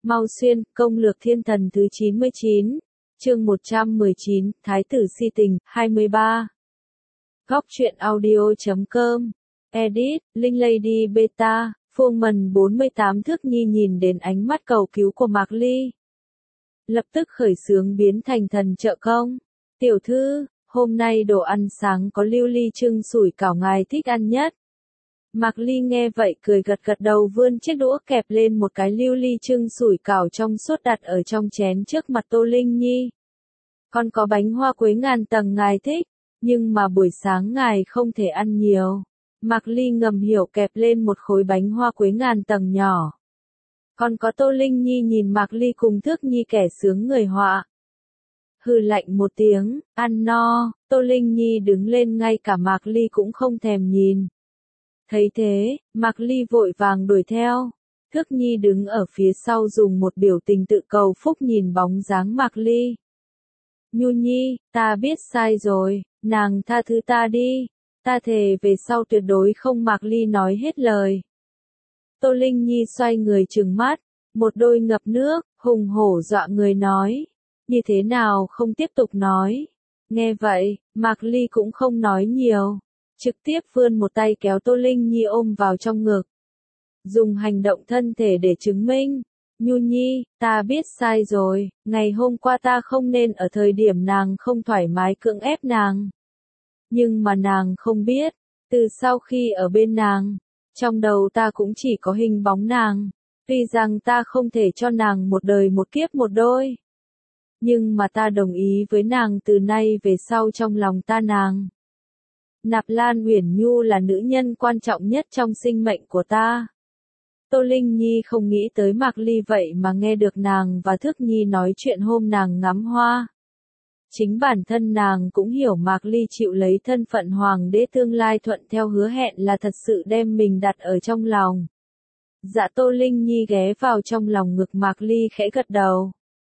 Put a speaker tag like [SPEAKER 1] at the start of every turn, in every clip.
[SPEAKER 1] Mau xuyên, công lược thiên thần thứ 99, chương 119, Thái tử si tình, 23. Góc truyện audio.com, edit, Linh Lady Beta, Phương Mần 48 thước nhi nhìn đến ánh mắt cầu cứu của Mạc Ly. Lập tức khởi xướng biến thành thần trợ công. Tiểu thư, hôm nay đồ ăn sáng có lưu ly trưng sủi cảo ngài thích ăn nhất. Mạc Ly nghe vậy cười gật gật đầu vươn chiếc đũa kẹp lên một cái lưu ly trưng sủi cảo trong suốt đặt ở trong chén trước mặt Tô Linh Nhi. Còn có bánh hoa quế ngàn tầng ngài thích, nhưng mà buổi sáng ngài không thể ăn nhiều. Mạc Ly ngầm hiểu kẹp lên một khối bánh hoa quế ngàn tầng nhỏ. Còn có Tô Linh Nhi nhìn Mạc Ly cùng Thước Nhi kẻ sướng người họa. Hừ lạnh một tiếng, ăn no, Tô Linh Nhi đứng lên ngay cả Mạc Ly cũng không thèm nhìn. Thấy thế, Mạc Ly vội vàng đuổi theo. Thước Nhi đứng ở phía sau dùng một biểu tình tự cầu phúc nhìn bóng dáng Mạc Ly. Nhu Nhi, ta biết sai rồi, nàng tha thứ ta đi, ta thề về sau tuyệt đối không. Mạc Ly nói hết lời. Tô Linh Nhi xoay người trừng mắt, một đôi ngập nước, hùng hổ dọa người nói. Như thế nào không tiếp tục nói. Nghe vậy, Mạc Ly cũng không nói nhiều. Trực tiếp vươn một tay kéo Tô Linh Nhi ôm vào trong ngực. Dùng hành động thân thể để chứng minh. Nhu Nhi, ta biết sai rồi, ngày hôm qua ta không nên ở thời điểm nàng không thoải mái cưỡng ép nàng. Nhưng mà nàng không biết, từ sau khi ở bên nàng, trong đầu ta cũng chỉ có hình bóng nàng. Tuy rằng ta không thể cho nàng một đời một kiếp một đôi. Nhưng mà ta đồng ý với nàng từ nay về sau trong lòng ta nàng. Nạp Lan Uyển Nhu là nữ nhân quan trọng nhất trong sinh mệnh của ta. Tô Linh Nhi không nghĩ tới Mạc Ly vậy mà nghe được nàng và Thước Nhi nói chuyện hôm nàng ngắm hoa. Chính bản thân nàng cũng hiểu Mạc Ly chịu lấy thân phận hoàng đế tương lai thuận theo hứa hẹn là thật sự đem mình đặt ở trong lòng. Dạ Tô Linh Nhi ghé vào trong lòng ngực Mạc Ly khẽ gật đầu.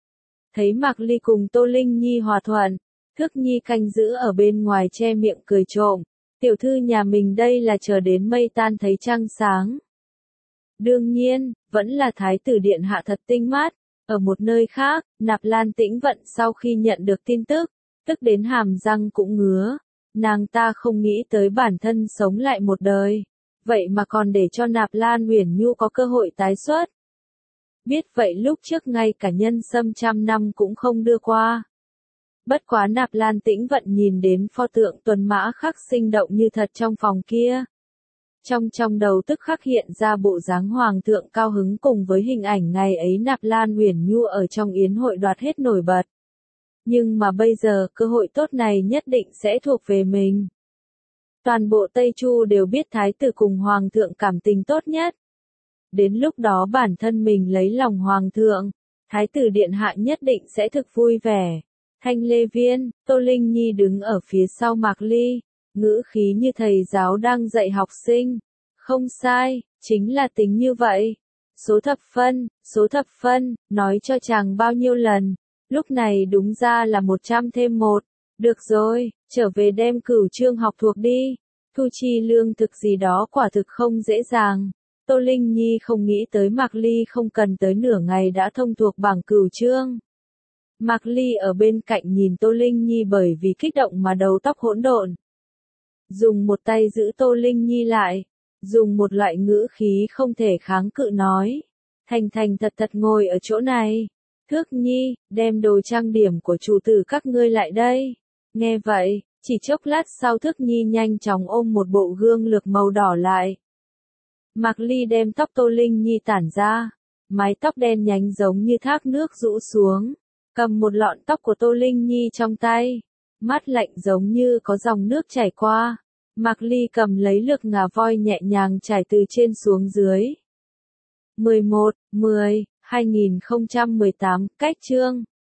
[SPEAKER 1] Thấy Mạc Ly cùng Tô Linh Nhi hòa thuận, Thước Nhi canh giữ ở bên ngoài che miệng cười trộm. Tiểu thư nhà mình đây là chờ đến mây tan thấy trăng sáng. Đương nhiên, vẫn là Thái tử điện hạ thật tinh mắt. Ở một nơi khác, Nạp Lan Tĩnh Vận sau khi nhận được tin tức, tức đến hàm răng cũng ngứa. Nàng ta không nghĩ tới bản thân sống lại một đời, vậy mà còn để cho Nạp Lan Uyển Nhu có cơ hội tái xuất. Biết vậy lúc trước ngay cả nhân sâm 100 năm cũng không đưa qua. Bất quá Nạp Lan Tĩnh Vận nhìn đến pho tượng tuần mã khắc sinh động như thật trong phòng kia. Trong đầu tức khắc hiện ra bộ dáng hoàng thượng cao hứng cùng với hình ảnh ngày ấy Nạp Lan Uyển Nhu ở trong yến hội đoạt hết nổi bật. Nhưng mà bây giờ cơ hội tốt này nhất định sẽ thuộc về mình. Toàn bộ Tây Chu đều biết thái tử cùng hoàng thượng cảm tình tốt nhất. Đến lúc đó bản thân mình lấy lòng hoàng thượng, thái tử điện hạ nhất định sẽ thực vui vẻ. Thanh Lê Viên, Tô Linh Nhi đứng ở phía sau Mạc Ly, ngữ khí như thầy giáo đang dạy học sinh. Không sai, chính là tính như vậy. Số thập phân, nói cho chàng bao nhiêu lần. Lúc này đúng ra là 100 thêm 1. Được rồi, trở về đem Cửu Chương học thuộc đi. Thu chi lương thực gì đó quả thực không dễ dàng. Tô Linh Nhi không nghĩ tới Mạc Ly không cần tới nửa ngày đã thông thuộc bảng Cửu Chương. Mạc Ly ở bên cạnh nhìn Tô Linh Nhi bởi vì kích động mà đầu tóc hỗn độn. Dùng một tay giữ Tô Linh Nhi lại, dùng một loại ngữ khí không thể kháng cự nói. Thành thật ngồi ở chỗ này. Thước Nhi, đem đồ trang điểm của chủ tử các ngươi lại đây. Nghe vậy, chỉ chốc lát sau Thước Nhi nhanh chóng ôm một bộ gương lược màu đỏ lại. Mạc Ly đem tóc Tô Linh Nhi tản ra, mái tóc đen nhánh giống như thác nước rũ xuống, cầm một lọn tóc của Tô Linh Nhi trong tay, mắt lạnh giống như có dòng nước chảy qua. Mạc Ly cầm lấy lược ngà voi nhẹ nhàng trải từ trên xuống dưới. 11/10/2018, cách chương.